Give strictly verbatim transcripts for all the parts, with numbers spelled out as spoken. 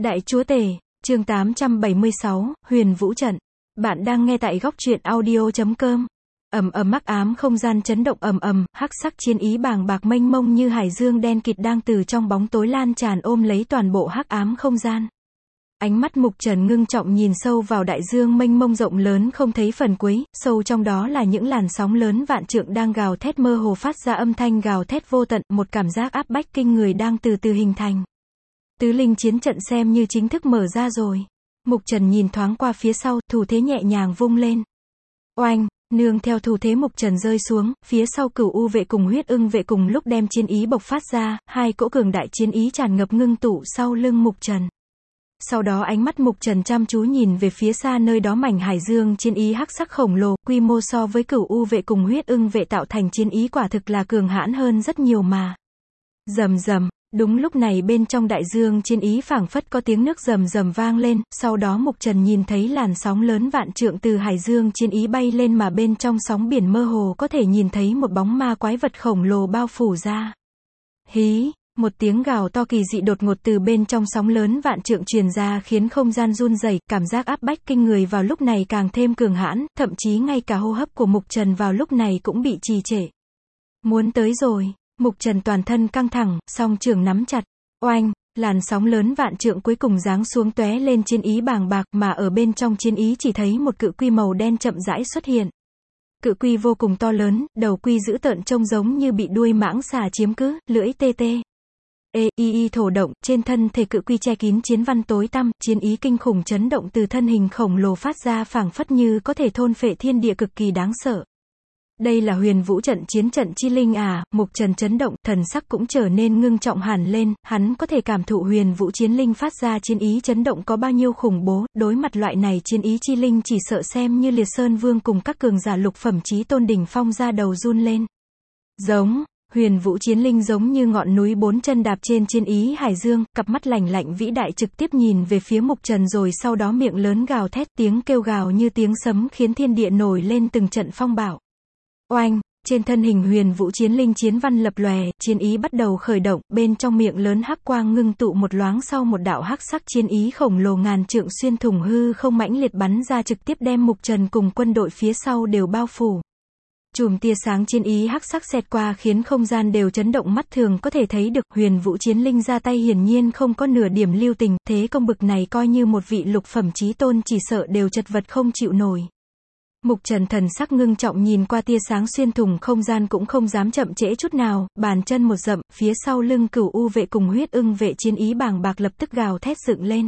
Đại chúa tể, chương tám trăm bảy mươi sáu, Huyền Vũ trận. Bạn đang nghe tại góc truyện audio chấm com. Ầm ầm hắc ám không gian chấn động ầm ầm, hắc sắc chiến ý bàng bạc mênh mông như hải dương đen kịt đang từ trong bóng tối lan tràn ôm lấy toàn bộ hắc ám không gian. Ánh mắt Mục Trần ngưng trọng nhìn sâu vào đại dương mênh mông rộng lớn không thấy phần cuối, sâu trong đó là những làn sóng lớn vạn trượng đang gào thét mơ hồ phát ra âm thanh gào thét vô tận, một cảm giác áp bách kinh người đang từ từ hình thành. Tứ linh chiến trận xem như chính thức mở ra rồi. Mục Trần nhìn thoáng qua phía sau, thủ thế nhẹ nhàng vung lên. Oanh, nương theo thủ thế Mục Trần rơi xuống, phía sau Cửu U vệ cùng Huyết Ưng vệ cùng lúc đem chiến ý bộc phát ra, hai cỗ cường đại chiến ý tràn ngập ngưng tụ sau lưng Mục Trần. Sau đó ánh mắt Mục Trần chăm chú nhìn về phía xa nơi đó mảnh hải dương chiến ý hắc sắc khổng lồ, quy mô so với Cửu U vệ cùng Huyết Ưng vệ tạo thành chiến ý quả thực là cường hãn hơn rất nhiều mà. Rầm rầm. Đúng lúc này bên trong đại dương chiến ý phảng phất có tiếng nước rầm rầm vang lên, sau đó Mục Trần nhìn thấy làn sóng lớn vạn trượng từ hải dương chiến ý bay lên mà bên trong sóng biển mơ hồ có thể nhìn thấy một bóng ma quái vật khổng lồ bao phủ ra. Hí, một tiếng gào to kỳ dị đột ngột từ bên trong sóng lớn vạn trượng truyền ra khiến không gian run rẩy, cảm giác áp bách kinh người vào lúc này càng thêm cường hãn, thậm chí ngay cả hô hấp của Mục Trần vào lúc này cũng bị trì trệ. Muốn tới rồi. Mục Trần toàn thân căng thẳng, song trường nắm chặt. Oanh, làn sóng lớn vạn trượng cuối cùng giáng xuống tóe lên chiến ý bàng bạc, mà ở bên trong chiến ý chỉ thấy một cự quy màu đen chậm rãi xuất hiện. Cự quy vô cùng to lớn, đầu quy dữ tợn trông giống như bị đuôi mãng xà chiếm cứ, lưỡi tê tê. Ê, y y thổ động, trên thân thể cự quy che kín chiến văn tối tăm, chiến ý kinh khủng chấn động từ thân hình khổng lồ phát ra phảng phất như có thể thôn phệ thiên địa cực kỳ đáng sợ. Đây là Huyền Vũ trận chiến trận chi linh à? Mục Trần chấn động, thần sắc cũng trở nên ngưng trọng hẳn lên, hắn có thể cảm thụ Huyền Vũ chiến linh phát ra chiến ý chấn động có bao nhiêu khủng bố, đối mặt loại này chiến ý chi linh chỉ sợ xem như Liệt Sơn Vương cùng các cường giả lục phẩm chí tôn đỉnh phong ra đầu run lên. Giống, Huyền Vũ chiến linh giống như ngọn núi bốn chân đạp trên chiến ý hải dương, cặp mắt lạnh lạnh vĩ đại trực tiếp nhìn về phía Mục Trần rồi sau đó miệng lớn gào thét, tiếng kêu gào như tiếng sấm khiến thiên địa nổi lên từng trận phong bạo. Oanh, trên thân hình Huyền Vũ chiến linh chiến văn lập lòe, chiến ý bắt đầu khởi động, bên trong miệng lớn hắc quang ngưng tụ một loáng sau một đạo hắc sắc chiến ý khổng lồ ngàn trượng xuyên thủng hư không mãnh liệt bắn ra trực tiếp đem Mục Trần cùng quân đội phía sau đều bao phủ. Chùm tia sáng chiến ý hắc sắc xẹt qua khiến không gian đều chấn động, mắt thường có thể thấy được Huyền Vũ chiến linh ra tay hiển nhiên không có nửa điểm lưu tình, thế công bực này coi như một vị lục phẩm chí tôn chỉ sợ đều chật vật không chịu nổi. Mục Trần thần sắc ngưng trọng nhìn qua tia sáng xuyên thủng không gian cũng không dám chậm trễ chút nào, bàn chân một dậm, phía sau lưng Cửu U vệ cùng Huyết Ưng vệ chiến ý bàng bạc lập tức gào thét dựng lên.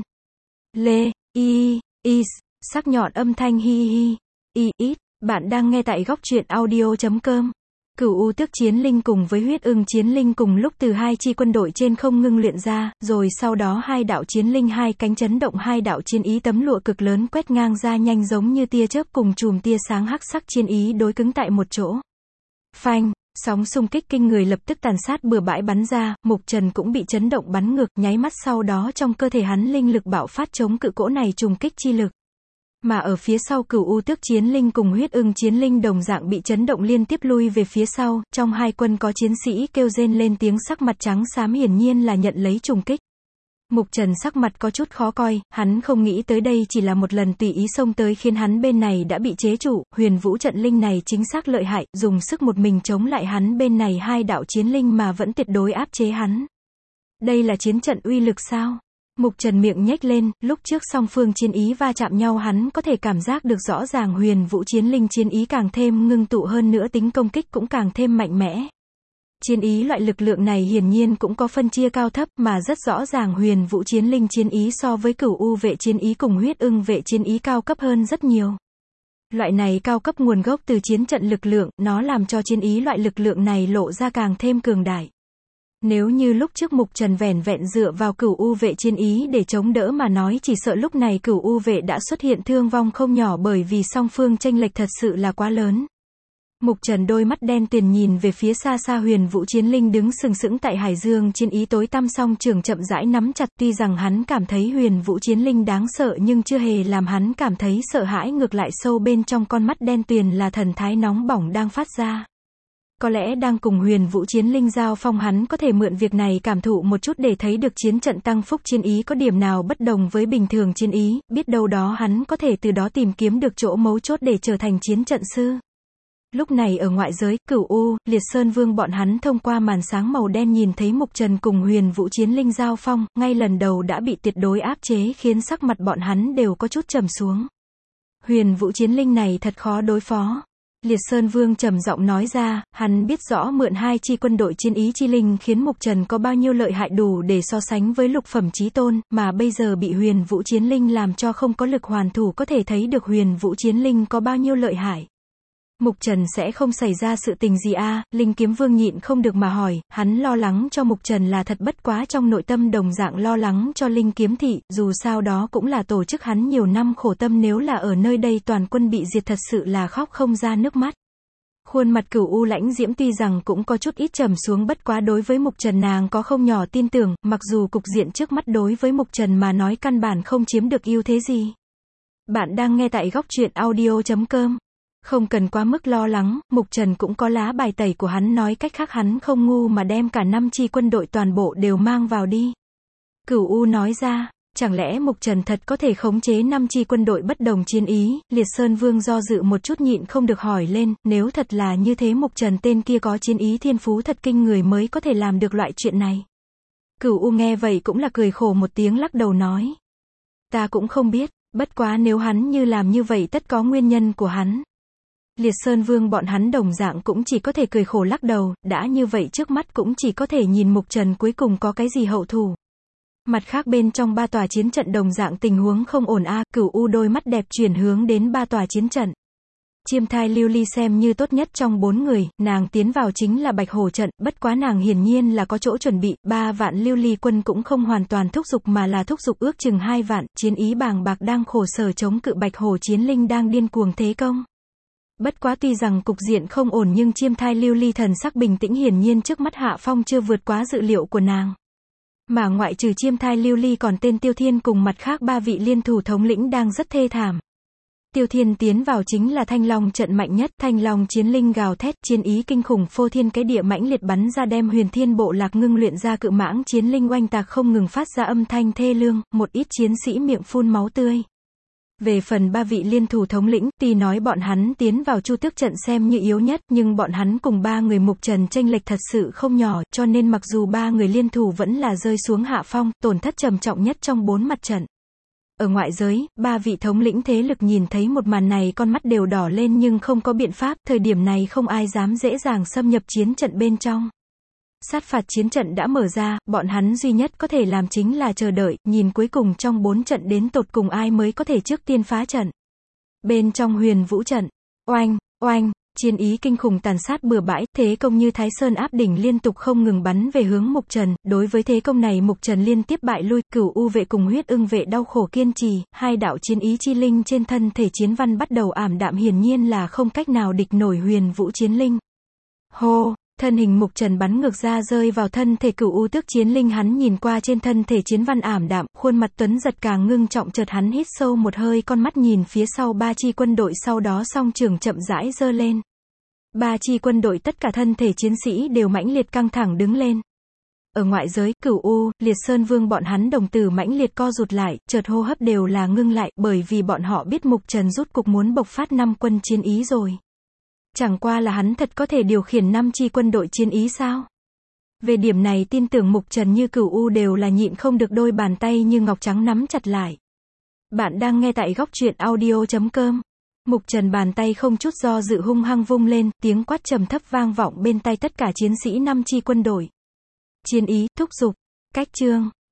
Lê, y, is, sắc nhọn âm thanh hi hi, y ít, bạn đang nghe tại góc truyện audio chấm com. Cửu U tước chiến linh cùng với Huyết Ưng chiến linh cùng lúc từ hai chi quân đội trên không ngưng luyện ra, rồi sau đó hai đạo chiến linh hai cánh chấn động, hai đạo chiến ý tấm lụa cực lớn quét ngang ra nhanh giống như tia chớp cùng chùm tia sáng hắc sắc chiến ý đối cứng tại một chỗ. Phanh, sóng xung kích kinh người lập tức tàn sát bừa bãi bắn ra, Mục Trần cũng bị chấn động bắn ngược, nháy mắt sau đó trong cơ thể hắn linh lực bạo phát chống cự cỗ này trùng kích chi lực. Mà ở phía sau Cửu U tước chiến linh cùng Huyết Ưng chiến linh đồng dạng bị chấn động liên tiếp lui về phía sau, trong hai quân có chiến sĩ kêu rên lên tiếng sắc mặt trắng xám hiển nhiên là nhận lấy trùng kích. Mục Trần sắc mặt có chút khó coi, hắn không nghĩ tới đây chỉ là một lần tùy ý xông tới khiến hắn bên này đã bị chế trụ, Huyền Vũ trận linh này chính xác lợi hại, dùng sức một mình chống lại hắn bên này hai đạo chiến linh mà vẫn tuyệt đối áp chế hắn. Đây là chiến trận uy lực sao? Mục Trần miệng nhếch lên, lúc trước song phương chiến ý va chạm nhau hắn có thể cảm giác được rõ ràng Huyền Vũ chiến linh chiến ý càng thêm ngưng tụ hơn nữa tính công kích cũng càng thêm mạnh mẽ. Chiến ý loại lực lượng này hiển nhiên cũng có phân chia cao thấp mà rất rõ ràng Huyền Vũ chiến linh chiến ý so với Cửu U vệ chiến ý cùng Huyết Ưng vệ chiến ý cao cấp hơn rất nhiều. Loại này cao cấp nguồn gốc từ chiến trận lực lượng, nó làm cho chiến ý loại lực lượng này lộ ra càng thêm cường đại. Nếu như lúc trước Mục Trần vẻn vẹn dựa vào Cửu U vệ chiến ý để chống đỡ mà nói chỉ sợ lúc này Cửu U vệ đã xuất hiện thương vong không nhỏ bởi vì song phương chênh lệch thật sự là quá lớn. Mục Trần đôi mắt đen tuyền nhìn về phía xa xa Huyền Vũ chiến linh đứng sừng sững tại hải dương chiến ý tối tăm song trường chậm rãi nắm chặt, tuy rằng hắn cảm thấy Huyền Vũ chiến linh đáng sợ nhưng chưa hề làm hắn cảm thấy sợ hãi, ngược lại sâu bên trong con mắt đen tuyền là thần thái nóng bỏng đang phát ra. có lẽ đang cùng Huyền Vũ Chiến Linh giao phong, hắn có thể mượn việc này cảm thụ một chút để thấy được chiến trận tăng phúc chiến ý có điểm nào bất đồng với bình thường chiến ý, biết đâu đó hắn có thể từ đó tìm kiếm được chỗ mấu chốt để trở thành chiến trận sư. Lúc này ở ngoại giới, Cửu U, Liệt Sơn Vương bọn hắn thông qua màn sáng màu đen nhìn thấy Mục Trần cùng Huyền Vũ Chiến Linh giao phong, ngay lần đầu đã bị tuyệt đối áp chế khiến sắc mặt bọn hắn đều có chút trầm xuống. Huyền Vũ Chiến Linh này thật khó đối phó. Liệt Sơn Vương trầm giọng nói ra, hắn biết rõ mượn hai chi quân đội chiến ý chi linh khiến Mục Trần có bao nhiêu lợi hại đủ để so sánh với lục phẩm chí tôn, mà bây giờ bị Huyền Vũ Chiến Linh làm cho không có lực hoàn thủ, có thể thấy được Huyền Vũ Chiến Linh có bao nhiêu lợi hại. Mục Trần sẽ không xảy ra sự tình gì a? À? Linh Kiếm Vương nhịn không được mà hỏi, hắn lo lắng cho Mục Trần là thật, bất quá trong nội tâm đồng dạng lo lắng cho Linh Kiếm Thị, dù sao đó cũng là tổ chức hắn nhiều năm khổ tâm, nếu là ở nơi đây toàn quân bị diệt thật sự là khóc không ra nước mắt. Khuôn mặt Cửu U Lãnh Diễm tuy rằng cũng có chút ít trầm xuống, bất quá đối với Mục Trần nàng có không nhỏ tin tưởng, mặc dù cục diện trước mắt đối với Mục Trần mà nói căn bản không chiếm được ưu thế gì. Bạn đang nghe tại góc truyện audio chấm com. Không cần quá mức lo lắng, Mục Trần cũng có lá bài tẩy của hắn, nói cách khác hắn không ngu mà đem cả năm chi quân đội toàn bộ đều mang vào đi. Cửu U nói ra, chẳng lẽ Mục Trần thật có thể khống chế năm chi quân đội bất đồng chiến ý? Liệt Sơn Vương do dự một chút nhịn không được hỏi lên, nếu thật là như thế Mục Trần tên kia có chiến ý thiên phú thật kinh người mới có thể làm được loại chuyện này. Cửu U nghe vậy cũng là cười khổ một tiếng lắc đầu nói. Ta cũng không biết, bất quá nếu hắn như làm như vậy tất có nguyên nhân của hắn. Liệt Sơn Vương bọn hắn đồng dạng cũng chỉ có thể cười khổ lắc đầu, đã như vậy trước mắt cũng chỉ có thể nhìn Mục Trần cuối cùng có cái gì hậu thủ. Mặt khác bên trong ba tòa chiến trận đồng dạng tình huống không ổn a. À, Cửu U đôi mắt đẹp chuyển hướng đến ba tòa chiến trận. Chiêm thai lưu ly xem như tốt nhất trong bốn người, nàng tiến vào chính là Bạch Hổ trận, bất quá nàng hiển nhiên là có chỗ chuẩn bị, ba vạn lưu ly quân cũng không hoàn toàn thúc giục mà là thúc giục ước chừng hai vạn, chiến ý bàng bạc đang khổ sở chống cự Bạch Hổ chiến linh đang điên cuồng thế công. Bất quá tuy rằng cục diện không ổn nhưng chiêm thai lưu ly thần sắc bình tĩnh, hiển nhiên trước mắt hạ phong chưa vượt quá dự liệu của nàng. Mà ngoại trừ chiêm thai lưu ly còn tên Tiêu Thiên cùng mặt khác ba vị liên thủ thống lĩnh đang rất thê thảm. Tiêu Thiên tiến vào chính là Thanh Long trận mạnh nhất, Thanh Long chiến linh gào thét, chiến ý kinh khủng phô thiên cái địa mãnh liệt bắn ra, đem Huyền Thiên Bộ Lạc ngưng luyện ra cự mãng chiến linh oanh tạc không ngừng phát ra âm thanh thê lương, một ít chiến sĩ miệng phun máu tươi. Về phần ba vị liên thủ thống lĩnh, tuy nói bọn hắn tiến vào Chu Tước trận xem như yếu nhất, nhưng bọn hắn cùng ba người Mục Trần chênh lệch thật sự không nhỏ, cho nên mặc dù ba người liên thủ vẫn là rơi xuống hạ phong, tổn thất trầm trọng nhất trong bốn mặt trận. Ở ngoại giới, ba vị thống lĩnh thế lực nhìn thấy một màn này con mắt đều đỏ lên nhưng không có biện pháp, thời điểm này không ai dám dễ dàng xâm nhập chiến trận bên trong. Sát phạt chiến trận đã mở ra, bọn hắn duy nhất có thể làm chính là chờ đợi, nhìn cuối cùng trong bốn trận đến tột cùng ai mới có thể trước tiên phá trận. Bên trong Huyền Vũ trận, oanh, oanh, chiến ý kinh khủng tàn sát bừa bãi, thế công như Thái Sơn áp đỉnh liên tục không ngừng bắn về hướng Mục Trần, đối với thế công này Mục Trần liên tiếp bại lui, Cửu U vệ cùng Huyết Ưng vệ đau khổ kiên trì, hai đạo chiến ý chi linh trên thân thể chiến văn bắt đầu ảm đạm, hiển nhiên là không cách nào địch nổi Huyền Vũ chiến linh. Hô! Thân hình Mục Trần bắn ngược ra rơi vào thân thể Cửu U tước chiến linh, hắn nhìn qua trên thân thể chiến văn ảm đạm, khuôn mặt tuấn giật càng ngưng trọng, chợt hắn hít sâu một hơi, con mắt nhìn phía sau ba chi quân đội, sau đó song trường chậm rãi giơ lên. Ba chi quân đội tất cả thân thể chiến sĩ đều mãnh liệt căng thẳng đứng lên. Ở ngoại giới, Cửu U, Liệt Sơn Vương bọn hắn đồng tử mãnh liệt co rụt lại, chợt hô hấp đều là ngưng lại, bởi vì bọn họ biết Mục Trần rút cục muốn bộc phát năm quân chiến ý rồi. Chẳng qua là hắn thật có thể điều khiển năm chi quân đội chiến ý sao? Về điểm này tin tưởng Mục Trần như Cửu U đều là nhịn không được, đôi bàn tay như ngọc trắng nắm chặt lại. Bạn đang nghe tại góc truyện audio chấm com. Mục Trần bàn tay không chút do dự hung hăng vung lên, tiếng quát trầm thấp vang vọng bên tai tất cả chiến sĩ năm chi quân đội. Chiến ý, thúc giục, cách chương.